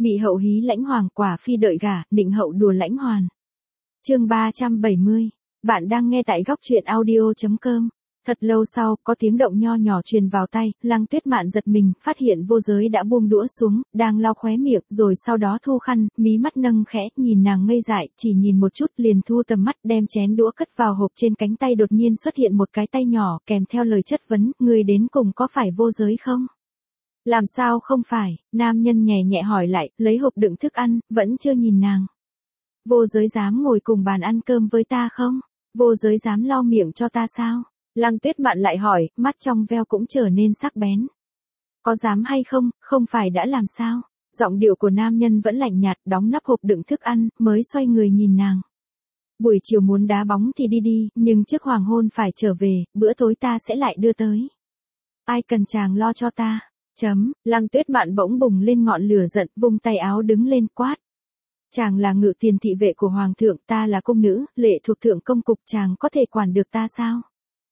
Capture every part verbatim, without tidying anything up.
Mị hậu hí lãnh hoàng, quả phi đợi gả, định hậu đùa lãnh hoàn. Chương ba trăm bảy mươi. Bạn đang nghe tại góc truyện audio chấm com. Thật lâu sau, có tiếng động nho nhỏ truyền vào tai, Lăng Tuyết Mạn giật mình, phát hiện Vô Giới đã buông đũa xuống, đang lau khóe miệng, rồi sau đó thu khăn, mí mắt nâng khẽ, nhìn nàng ngây dại, chỉ nhìn một chút liền thu tầm mắt, đem chén đũa cất vào hộp. Trên cánh tay đột nhiên xuất hiện một cái tay nhỏ, kèm theo lời chất vấn, người đến cùng có phải Vô Giới không? Làm sao không phải? Nam nhân nhẹ nhẹ hỏi lại, lấy hộp đựng thức ăn, vẫn chưa nhìn nàng. Vô Giới dám ngồi cùng bàn ăn cơm với ta không? Vô Giới dám lau miệng cho ta sao? Lăng Tuyết Mạn lại hỏi, mắt trong veo cũng trở nên sắc bén. Có dám hay không, không phải đã làm sao? Giọng điệu của nam nhân vẫn lạnh nhạt, đóng nắp hộp đựng thức ăn, mới xoay người nhìn nàng. Buổi chiều muốn đá bóng thì đi đi, nhưng trước hoàng hôn phải trở về, bữa tối ta sẽ lại đưa tới. Ai cần chàng lo cho ta? Chấm, Lăng Tuyết Mạn bỗng bùng lên ngọn lửa giận, vung tay áo đứng lên quát. Chàng là ngự tiền thị vệ của hoàng thượng, ta là cung nữ, lệ thuộc thượng công cục, chàng có thể quản được ta sao?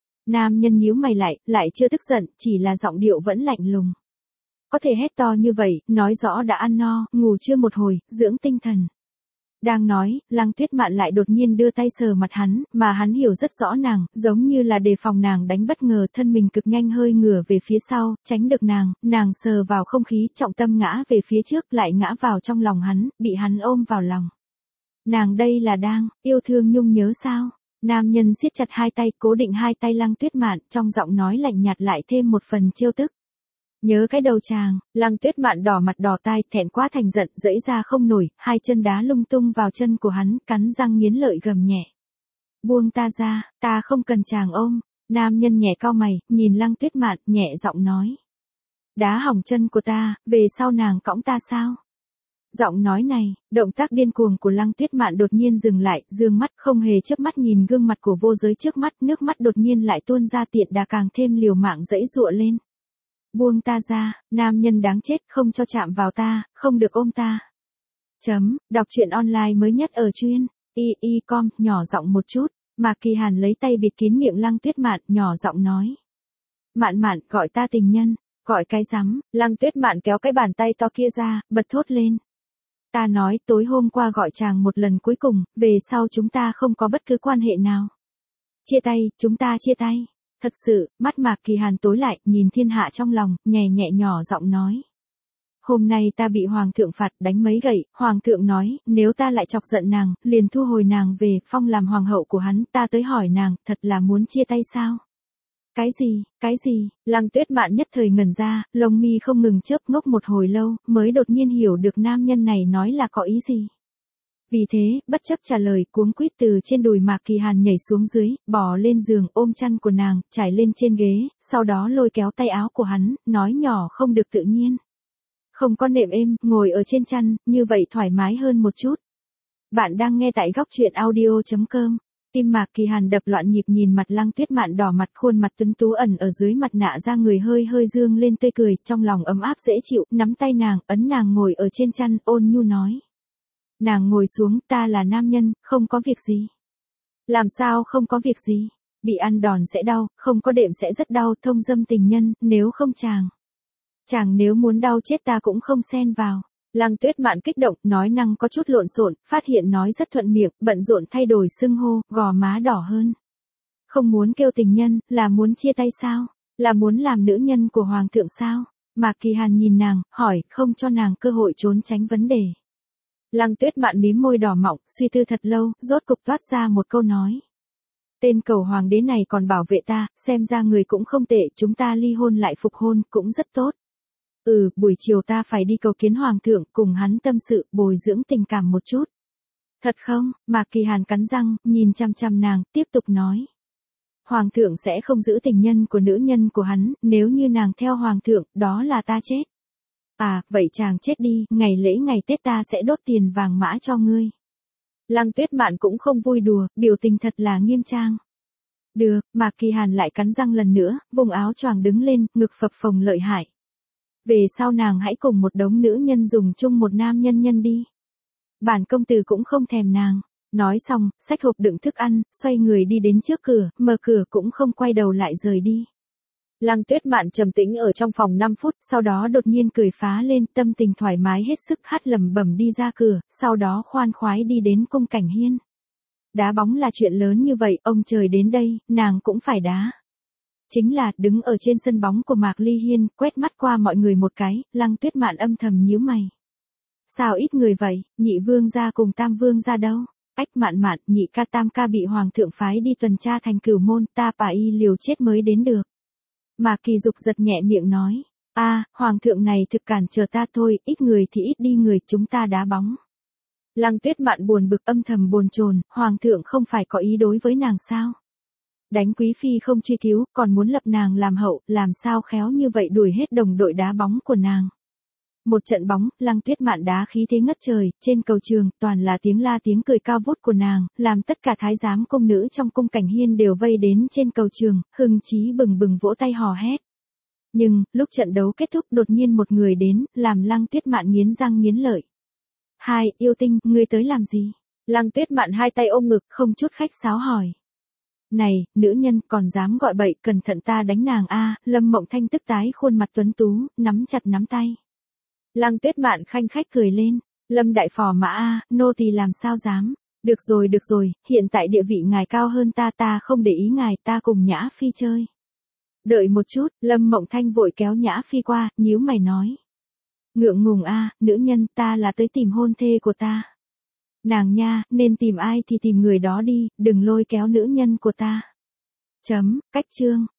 Nam nhân nhíu mày lại, lại chưa tức giận, chỉ là giọng điệu vẫn lạnh lùng. Có thể hét to như vậy, nói rõ đã ăn no, ngủ chưa một hồi, dưỡng tinh thần. Đang nói, Lăng Tuyết Mạn lại đột nhiên đưa tay sờ mặt hắn, mà hắn hiểu rất rõ nàng, giống như là đề phòng nàng đánh bất ngờ, thân mình cực nhanh hơi ngửa về phía sau, tránh được nàng, nàng sờ vào không khí, trọng tâm ngã về phía trước, lại ngã vào trong lòng hắn, bị hắn ôm vào lòng. Nàng đây là đang yêu thương nhung nhớ sao? Nam nhân siết chặt hai tay, cố định hai tay Lăng Tuyết Mạn, trong giọng nói lạnh nhạt lại thêm một phần trêu tức. Nhớ cái đầu chàng. Lăng Tuyết Mạn đỏ mặt đỏ tai, thẹn quá thành giận, giãy ra không nổi, hai chân đá lung tung vào chân của hắn, cắn răng nghiến lợi gầm nhẹ. Buông ta ra, ta không cần chàng ôm. Nam nhân nhẹ cau mày, nhìn Lăng Tuyết Mạn, nhẹ giọng nói. Đá hỏng chân của ta, về sau nàng cõng ta sao? Giọng nói này, động tác điên cuồng của Lăng Tuyết Mạn đột nhiên dừng lại, dương mắt không hề chớp mắt nhìn gương mặt của Vô Giới trước mắt, nước mắt đột nhiên lại tuôn ra, tiện đà càng thêm liều mạng giãy giụa lên. Buông ta ra, nam nhân đáng chết, không cho chạm vào ta, không được ôm ta. Chấm, đọc truyện online mới nhất ở truyện y y chấm com, nhỏ giọng một chút, Mạc Kỳ Hàn lấy tay bịt kín miệng Lăng Tuyết Mạn, nhỏ giọng nói. Mạn Mạn, gọi ta tình nhân, gọi cái rắm. Lăng Tuyết Mạn kéo cái bàn tay to kia ra, bật thốt lên. Ta nói tối hôm qua gọi chàng một lần cuối cùng, về sau chúng ta không có bất cứ quan hệ nào. Chia tay, chúng ta chia tay. Thật sự, mắt Mạc Kỳ Hàn tối lại, nhìn thiên hạ trong lòng, nhẹ nhẹ nhỏ giọng nói. Hôm nay ta bị hoàng thượng phạt đánh mấy gậy, hoàng thượng nói, nếu ta lại chọc giận nàng, liền thu hồi nàng về, phong làm hoàng hậu của hắn, ta tới hỏi nàng, thật là muốn chia tay sao? Cái gì, cái gì? Lăng Tuyết Mạn nhất thời ngẩn ra, lông mi không ngừng chớp, ngốc một hồi lâu, mới đột nhiên hiểu được nam nhân này nói là có ý gì. Vì thế, bất chấp trả lời, cuống quýt từ trên đùi Mạc Kỳ Hàn nhảy xuống dưới, bò lên giường, ôm chăn của nàng, trải lên trên ghế, sau đó lôi kéo tay áo của hắn, nói nhỏ không được tự nhiên. Không có nệm êm, ngồi ở trên chăn, như vậy thoải mái hơn một chút. Bạn đang nghe tại góc truyện audio chấm com. Tim Mạc Kỳ Hàn đập loạn nhịp, nhìn mặt Lăng Tuyết Mạn đỏ mặt, khuôn mặt tuấn tú ẩn ở dưới mặt nạ da người hơi hơi dương lên tươi cười, trong lòng ấm áp dễ chịu, nắm tay nàng, ấn nàng ngồi ở trên chăn, ôn nhu nói. Nàng ngồi xuống, ta là nam nhân, không có việc gì. Làm sao không có việc gì? Bị ăn đòn sẽ đau, không có đệm sẽ rất đau, thông dâm tình nhân, nếu không chàng. Chàng nếu muốn đau chết ta cũng không xen vào. Lăng Tuyết Mạn kích động, nói năng có chút lộn xộn, phát hiện nói rất thuận miệng, bận rộn thay đổi xưng hô, gò má đỏ hơn. Không muốn kêu tình nhân, là muốn chia tay sao? Là muốn làm nữ nhân của hoàng thượng sao? Mạc Kỳ Hàn nhìn nàng, hỏi, không cho nàng cơ hội trốn tránh vấn đề. Lăng Tuyết Mạn mím môi đỏ mọng, suy tư thật lâu, rốt cục toát ra một câu nói. Tên cầu hoàng đế này còn bảo vệ ta, xem ra người cũng không tệ, chúng ta ly hôn lại phục hôn, cũng rất tốt. Ừ, buổi chiều ta phải đi cầu kiến hoàng thượng, cùng hắn tâm sự, bồi dưỡng tình cảm một chút. Thật không? Mạc Kỳ Hàn cắn răng, nhìn chăm chăm nàng, tiếp tục nói. Hoàng thượng sẽ không giữ tình nhân của nữ nhân của hắn, nếu như nàng theo hoàng thượng, đó là ta chết. À, vậy chàng chết đi, ngày lễ ngày Tết ta sẽ đốt tiền vàng mã cho ngươi. Lăng Tuyết Mạn cũng không vui đùa, biểu tình thật là nghiêm trang. Được, Mạc Kỳ Hàn lại cắn răng lần nữa, vùng áo choàng đứng lên, ngực phập phồng lợi hại. Về sau nàng hãy cùng một đống nữ nhân dùng chung một nam nhân nhân đi. Bản công tử cũng không thèm nàng. Nói xong, xách hộp đựng thức ăn, xoay người đi đến trước cửa, mở cửa cũng không quay đầu lại rời đi. Lăng Tuyết Mạn trầm tĩnh ở trong phòng năm phút, sau đó đột nhiên cười phá lên, tâm tình thoải mái hết sức, hát lẩm bẩm đi ra cửa, sau đó khoan khoái đi đến cung cảnh hiên. Đá bóng là chuyện lớn như vậy, ông trời đến đây, nàng cũng phải đá. Chính là, đứng ở trên sân bóng của Mạc Ly Hiên, quét mắt qua mọi người một cái, Lăng Tuyết Mạn âm thầm nhíu mày. Sao ít người vậy, nhị vương gia cùng tam vương gia đâu? Ách Mạn Mạn, nhị ca tam ca bị hoàng thượng phái đi tuần tra thành Cửu Môn, ta bà y liều chết mới đến được. Mạc Kỳ Dục giật nhẹ miệng nói, a, hoàng thượng này thực cản trở ta thôi, ít người thì ít đi người, chúng ta đá bóng. Lăng Tuyết Mạn buồn bực âm thầm bồn chồn, hoàng thượng không phải có ý đối với nàng sao? Đánh quý phi không truy cứu, còn muốn lập nàng làm hậu, làm sao khéo như vậy đuổi hết đồng đội đá bóng của nàng. Một trận bóng, Lăng Tuyết Mạn đá khí thế ngất trời, trên cầu trường, toàn là tiếng la tiếng cười cao vút của nàng, làm tất cả thái giám công nữ trong cung cảnh hiên đều vây đến trên cầu trường, hưng chí bừng bừng vỗ tay hò hét. Nhưng, lúc trận đấu kết thúc đột nhiên một người đến, làm Lăng Tuyết Mạn nghiến răng nghiến lợi. Hai, yêu tinh, ngươi tới làm gì? Lăng Tuyết Mạn hai tay ôm ngực, không chút khách sáo hỏi. Này, nữ nhân, còn dám gọi bậy, cẩn thận ta đánh nàng a. Lâm Mộng Thanh tức tái khuôn mặt tuấn tú, nắm chặt nắm tay. Lăng Tuyết Mạn khanh khách cười lên, Lâm đại phò mã a, nô tỳ làm sao dám. Được rồi được rồi, hiện tại địa vị ngài cao hơn ta, ta không để ý ngài, ta cùng Nhã Phi chơi. Đợi một chút, Lâm Mộng Thanh vội kéo Nhã Phi qua, nhíu mày nói. Ngượng ngùng a, nữ nhân, ta là tới tìm hôn thê của ta. Nàng nha, nên tìm ai thì tìm người đó đi, đừng lôi kéo nữ nhân của ta. Chấm, cách chương.